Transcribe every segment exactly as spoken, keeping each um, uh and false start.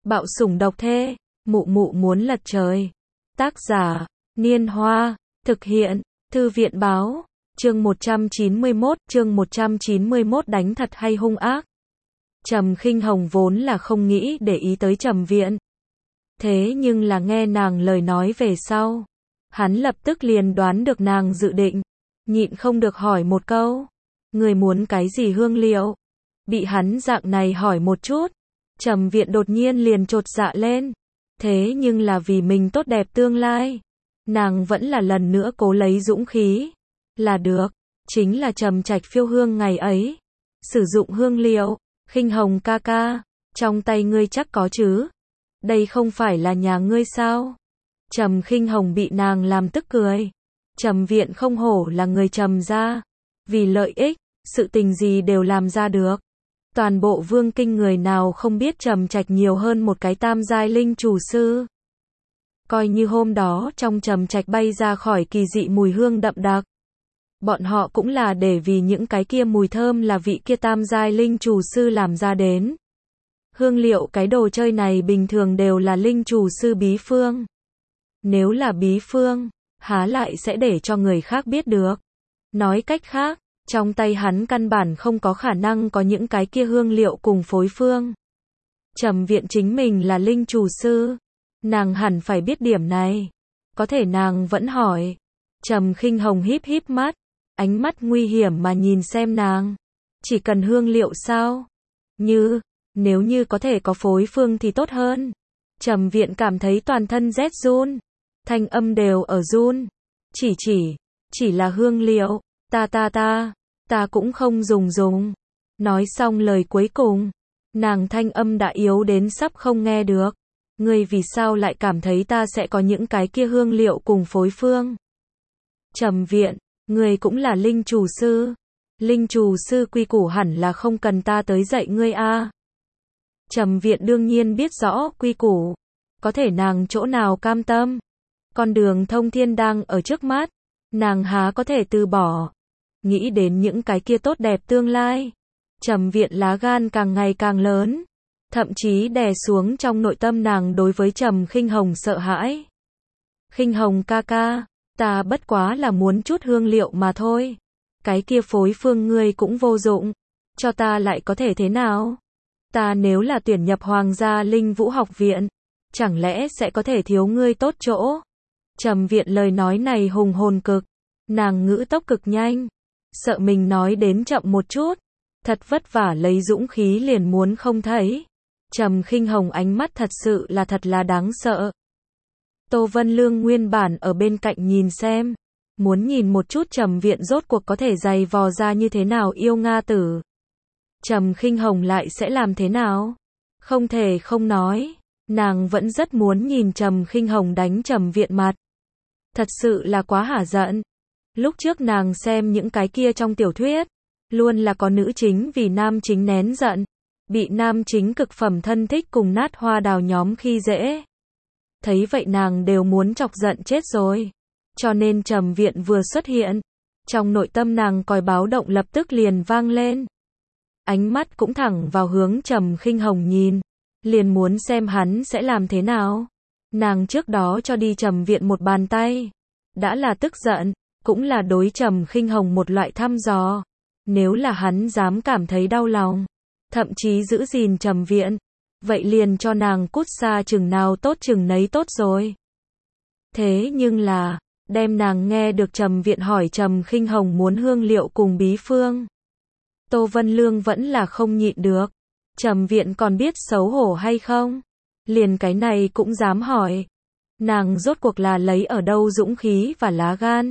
Bạo sủng độc thế, mụ mụ muốn lật trời. Tác giả, Niên Hoa, thực hiện, Thư viện báo, chương một trăm chín mươi mốt, chương một trăm chín mươi mốt đánh thật hay hung ác. Trầm Khinh Hồng vốn là không nghĩ để ý tới Trầm Viện. Thế nhưng là nghe nàng lời nói về sau, hắn lập tức liền đoán được nàng dự định, nhịn không được hỏi một câu, người muốn cái gì hương liệu? Bị hắn dạng này hỏi một chút, Trầm Viện đột nhiên liền chột dạ lên. Thế nhưng là vì mình tốt đẹp tương lai, nàng vẫn là lần nữa cố lấy dũng khí. Là được, chính là Trầm Trạch phiêu hương ngày ấy. Sử dụng hương liệu, Khinh Hồng ca ca, trong tay ngươi chắc có chứ? Đây không phải là nhà ngươi sao? Trầm Khinh Hồng bị nàng làm tức cười. Trầm Viện không hổ là người Trầm gia, vì lợi ích, sự tình gì đều làm ra được. Toàn bộ Vương Kinh người nào không biết Trầm Trạch nhiều hơn một cái tam giai linh chủ sư. Coi như hôm đó trong Trầm Trạch bay ra khỏi kỳ dị mùi hương đậm đặc. Bọn họ cũng là để vì những cái kia mùi thơm là vị kia tam giai linh chủ sư làm ra đến. Hương liệu cái đồ chơi này bình thường đều là linh chủ sư bí phương. Nếu là bí phương, há lại sẽ để cho người khác biết được. Nói cách khác, trong tay hắn căn bản không có khả năng có những cái kia hương liệu cùng phối phương. Trầm Viện chính mình là linh chủ sư, nàng hẳn phải biết điểm này. Có thể nàng vẫn hỏi. Trầm Khinh Hồng híp híp mắt, ánh mắt nguy hiểm mà nhìn xem nàng. Chỉ cần hương liệu sao? Như, nếu như có thể có phối phương thì tốt hơn. Trầm Viện cảm thấy toàn thân rét run, thanh âm đều ở run. Chỉ chỉ, chỉ là hương liệu, ta ta ta, ta cũng không dùng dùng. Nói xong lời cuối cùng, nàng thanh âm đã yếu đến sắp không nghe được. Ngươi vì sao lại cảm thấy ta sẽ có những cái kia hương liệu cùng phối phương? Trầm Viện, ngươi cũng là linh chủ sư. Linh chủ sư quy củ hẳn là không cần ta tới dạy ngươi a. Trầm Viện đương nhiên biết rõ quy củ, có thể nàng chỗ nào cam tâm. Con đường thông thiên đang ở trước mắt, nàng há có thể từ bỏ. Nghĩ đến những cái kia tốt đẹp tương lai, Trầm Viện lá gan càng ngày càng lớn, thậm chí đè xuống trong nội tâm nàng đối với Trầm Khinh Hồng sợ hãi. Khinh Hồng ca ca, ta bất quá là muốn chút hương liệu mà thôi. Cái kia phối phương ngươi cũng vô dụng, cho ta lại có thể thế nào? Ta nếu là tuyển nhập Hoàng gia Linh Vũ học viện, chẳng lẽ sẽ có thể thiếu ngươi tốt chỗ? Trầm Viện lời nói này hùng hồn cực, nàng ngữ tốc cực nhanh, sợ mình nói đến chậm một chút, thật vất vả lấy dũng khí liền muốn không thấy. Trầm Khinh Hồng ánh mắt thật sự là thật là đáng sợ. Tô Vân Lương nguyên bản ở bên cạnh nhìn xem, muốn nhìn một chút Trầm Viện rốt cuộc có thể giày vò ra như thế nào yêu Nga tử. Trầm Khinh Hồng lại sẽ làm thế nào? Không thể không nói, nàng vẫn rất muốn nhìn Trầm Khinh Hồng đánh Trầm Viện mặt. Thật sự là quá hả giận. Lúc trước nàng xem những cái kia trong tiểu thuyết, luôn là có nữ chính vì nam chính nén giận, bị nam chính cực phẩm thân thích cùng nát hoa đào nhóm khi dễ. Thấy vậy nàng đều muốn chọc giận chết rồi. Cho nên Trầm Viện vừa xuất hiện, trong nội tâm nàng còi báo động lập tức liền vang lên. Ánh mắt cũng thẳng vào hướng Trầm Khinh Hồng nhìn, liền muốn xem hắn sẽ làm thế nào. Nàng trước đó cho đi Trầm Viện một bàn tay, đã là tức giận, cũng là đối Trầm Khinh Hồng một loại thăm dò. Nếu là hắn dám cảm thấy đau lòng, thậm chí giữ gìn Trầm Viện, vậy liền cho nàng cút xa chừng nào tốt chừng nấy tốt rồi. Thế nhưng là, đem nàng nghe được Trầm Viện hỏi Trầm Khinh Hồng muốn hương liệu cùng bí phương, Tô Vân Lương vẫn là không nhịn được. Trầm Viện còn biết xấu hổ hay không? Liền cái này cũng dám hỏi. Nàng rốt cuộc là lấy ở đâu dũng khí và lá gan?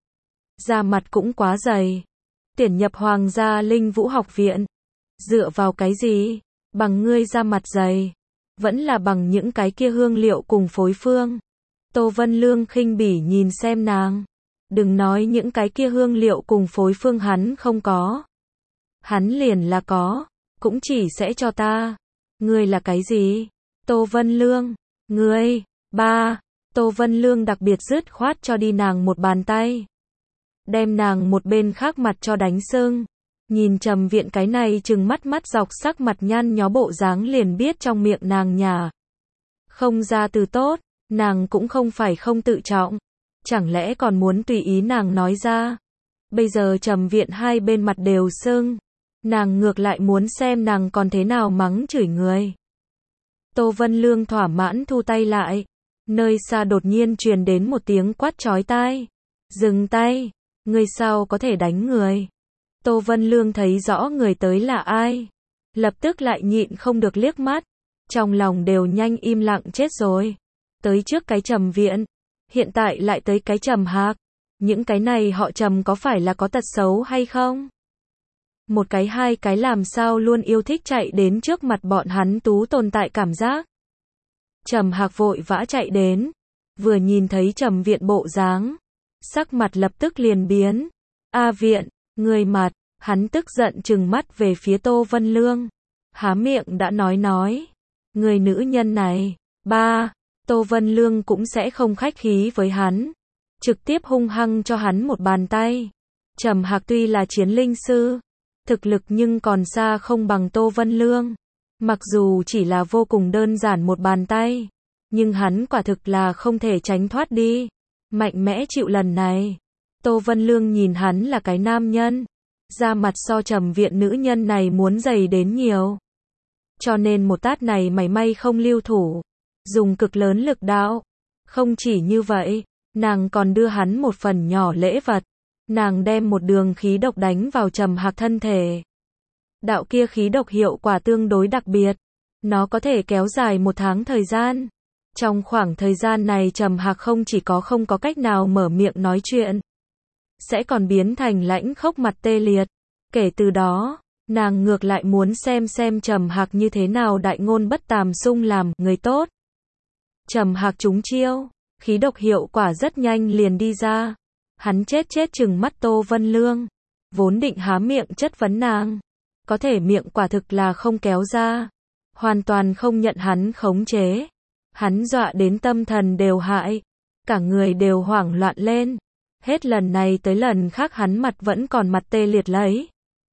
Da mặt cũng quá dày. Tuyển nhập Hoàng gia Linh Vũ học viện. Dựa vào cái gì? Bằng ngươi da mặt dày. Vẫn là bằng những cái kia hương liệu cùng phối phương. Tô Vân Lương khinh bỉ nhìn xem nàng. Đừng nói những cái kia hương liệu cùng phối phương hắn không có. Hắn liền là có, cũng chỉ sẽ cho ta. Ngươi là cái gì? Tô Vân Lương, ngươi, ba. Tô Vân Lương đặc biệt dứt khoát cho đi nàng một bàn tay. Đem nàng một bên khác mặt cho đánh sưng. Nhìn Trầm Viện cái này trừng mắt mắt dọc sắc mặt nhăn nhó bộ dáng liền biết trong miệng nàng nhả, Không ra từ tốt, nàng cũng không phải không tự trọng. Chẳng lẽ còn muốn tùy ý nàng nói ra. Bây giờ Trầm Viện hai bên mặt đều sưng. Nàng ngược lại muốn xem nàng còn thế nào mắng chửi người. Tô Vân Lương thỏa mãn thu tay lại. Nơi xa đột nhiên truyền đến một tiếng quát chói tai. Dừng tay, người sao có thể đánh người. Tô Vân Lương thấy rõ người tới là ai. Lập tức lại nhịn không được liếc mắt. Trong lòng đều nhanh im lặng chết rồi. Tới trước cái Trầm Viện. Hiện tại lại tới cái Trầm Hạc. Những cái này họ Trầm có phải là có tật xấu hay không? Một cái hai cái làm sao luôn yêu thích chạy đến trước mặt bọn hắn tú tồn tại cảm giác. Trầm Hạc vội vã chạy đến. Vừa nhìn thấy Trầm Viện bộ dáng. Sắc mặt lập tức liền biến. A Viện, người mặt, hắn tức giận trừng mắt về phía Tô Vân Lương. Há miệng đã nói nói. Người nữ nhân này, ba, Tô Vân Lương cũng sẽ không khách khí với hắn. Trực tiếp hung hăng cho hắn một bàn tay. Trầm Hạc tuy là chiến linh sư, thực lực nhưng còn xa không bằng Tô Vân Lương. Mặc dù chỉ là vô cùng đơn giản một bàn tay, nhưng hắn quả thực là không thể tránh thoát đi. Mạnh mẽ chịu lần này. Tô Vân Lương nhìn hắn là cái nam nhân. Da mặt so Trầm Viện nữ nhân này muốn dày đến nhiều. Cho nên một tát này mảy may không lưu thủ. Dùng cực lớn lực đạo. Không chỉ như vậy, nàng còn đưa hắn một phần nhỏ lễ vật. Nàng đem một đường khí độc đánh vào Trầm Hạc thân thể. Đạo kia khí độc hiệu quả tương đối đặc biệt. Nó có thể kéo dài một tháng thời gian. Trong khoảng thời gian này Trầm Hạc không chỉ có không có cách nào mở miệng nói chuyện, sẽ còn biến thành lãnh khốc mặt tê liệt. Kể từ đó, nàng ngược lại muốn xem xem Trầm Hạc như thế nào đại ngôn bất tàm xung làm người tốt. Trầm Hạc trúng chiêu, khí độc hiệu quả rất nhanh liền đi ra. Hắn chết chết chừng mắt Tô Vân Lương, vốn định há miệng chất vấn nàng, có thể miệng quả thực là không kéo ra, hoàn toàn không nhận hắn khống chế. Hắn dọa đến tâm thần đều hại, cả người đều hoảng loạn lên. Hết lần này tới lần khác hắn mặt vẫn còn mặt tê liệt lấy.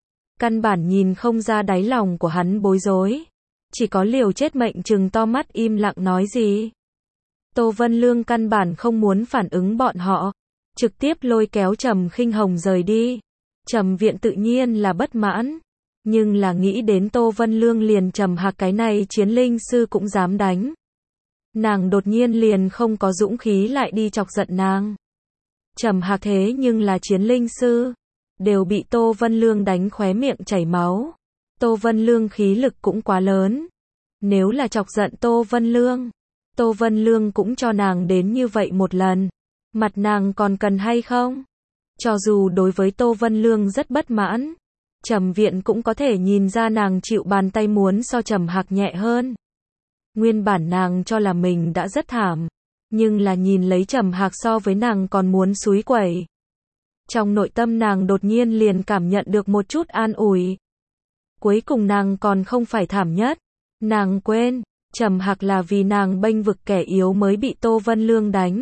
Căn bản nhìn không ra đáy lòng của hắn bối rối. Chỉ có liều chết mệnh trừng to mắt im lặng nói gì. Tô Vân Lương căn bản không muốn phản ứng bọn họ. Trực tiếp lôi kéo Trầm Khinh Hồng rời đi. Trầm Viện tự nhiên là bất mãn. Nhưng là nghĩ đến Tô Vân Lương liền Trầm Hạc cái này chiến linh sư cũng dám đánh. Nàng đột nhiên liền không có dũng khí lại đi chọc giận nàng. Trầm Hạc thế nhưng là chiến linh sư, đều bị Tô Vân Lương đánh khóe miệng chảy máu. Tô Vân Lương khí lực cũng quá lớn. Nếu là chọc giận Tô Vân Lương, Tô Vân Lương cũng cho nàng đến như vậy một lần. Mặt nàng còn cần hay không? Cho dù đối với Tô Vân Lương rất bất mãn, Trầm Viện cũng có thể nhìn ra nàng chịu bàn tay muốn so Trầm Hạc nhẹ hơn. Nguyên bản nàng cho là mình đã rất thảm, nhưng là nhìn lấy Trầm Hạc so với nàng còn muốn xúi quẩy. Trong nội tâm nàng đột nhiên liền cảm nhận được một chút an ủi. Cuối cùng nàng còn không phải thảm nhất. Nàng quên, Trầm Hạc là vì nàng bênh vực kẻ yếu mới bị Tô Vân Lương đánh.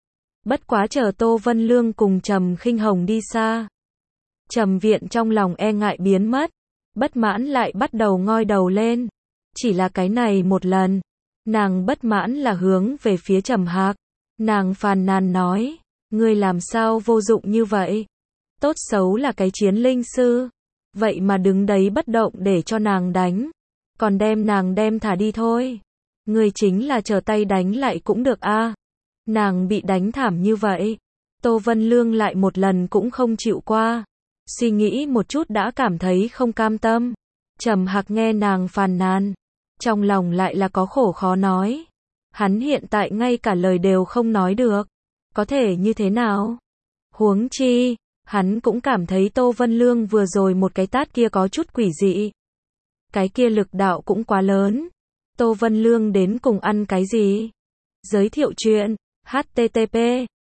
Bất quá chờ Tô Vân Lương cùng Trầm Khinh Hồng đi xa, Trầm Viện trong lòng e ngại biến mất, bất mãn lại bắt đầu ngoi đầu lên. Chỉ là cái này một lần, nàng bất mãn là hướng về phía Trầm Hạc. Nàng phàn nàn nói, ngươi làm sao vô dụng như vậy? Tốt xấu là cái chiến linh sư, vậy mà đứng đấy bất động để cho nàng đánh, còn đem nàng đem thả đi thôi. Ngươi chính là trở tay đánh lại cũng được a. À. Nàng bị đánh thảm như vậy, Tô Vân Lương lại một lần cũng không chịu qua. Suy nghĩ một chút đã cảm thấy không cam tâm. Trầm Hạc nghe nàng phàn nàn, trong lòng lại là có khổ khó nói. Hắn hiện tại ngay cả lời đều không nói được, có thể như thế nào? Huống chi, hắn cũng cảm thấy Tô Vân Lương vừa rồi một cái tát kia có chút quỷ dị. Cái kia lực đạo cũng quá lớn. Tô Vân Lương đến cùng ăn cái gì? Giới thiệu chuyện H T T P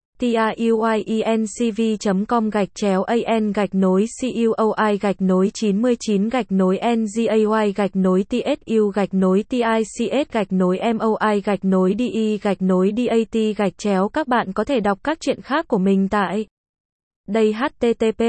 TRUIENCV chấm com gạch chéo an gạch nối CUOI gạch nối chín mươi chín gạch nối NGAY gạch nối TSU gạch nối TICS gạch nối MOI gạch nối DE gạch nối DAT gạch chéo. Các bạn có thể đọc các chuyện khác của mình tại đây H T T P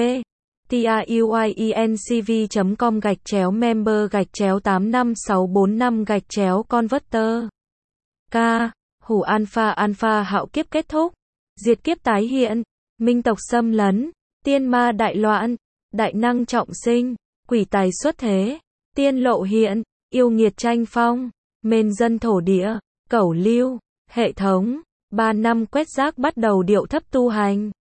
TRUIENCV chấm com gạch chéo member gạch chéo tám năm sáu bốn năm gạch chéo converter. ca, hủ alpha alpha hạo kiếp kết thúc, diệt kiếp tái hiện, minh tộc xâm lấn, tiên ma đại loạn, đại năng trọng sinh, quỷ tài xuất thế, tiên lộ hiện, yêu nghiệt tranh phong, mên dân thổ địa, cẩu lưu, hệ thống, ba năm quét rác bắt đầu điệu thấp tu hành.